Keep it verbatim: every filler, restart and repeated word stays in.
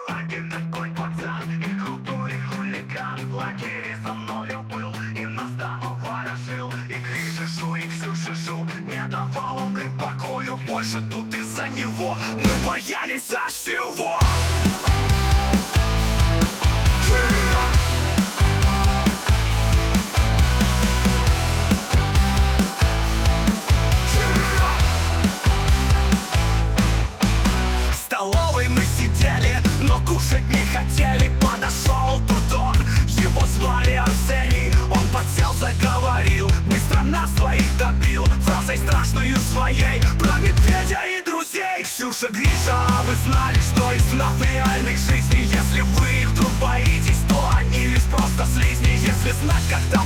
Один такой пацан, и крутой хулиган. В лагере со мною был, и нас давно ворошил. И Гриша жу, и Ксюша жу, не давал он им покою. Больше тут из-за него мы боялись аж всего. Но кушать не хотели, подошел тут он. Его звали Арсений, он подсел, заговорил. Быстро нас двоих добил фразой страшную своей про медведя и друзей. Ксюша, Гриша, а вы знали, что из снов реальных жизней, если вы их вдруг боитесь, то они лишь просто слизни. Если знать, как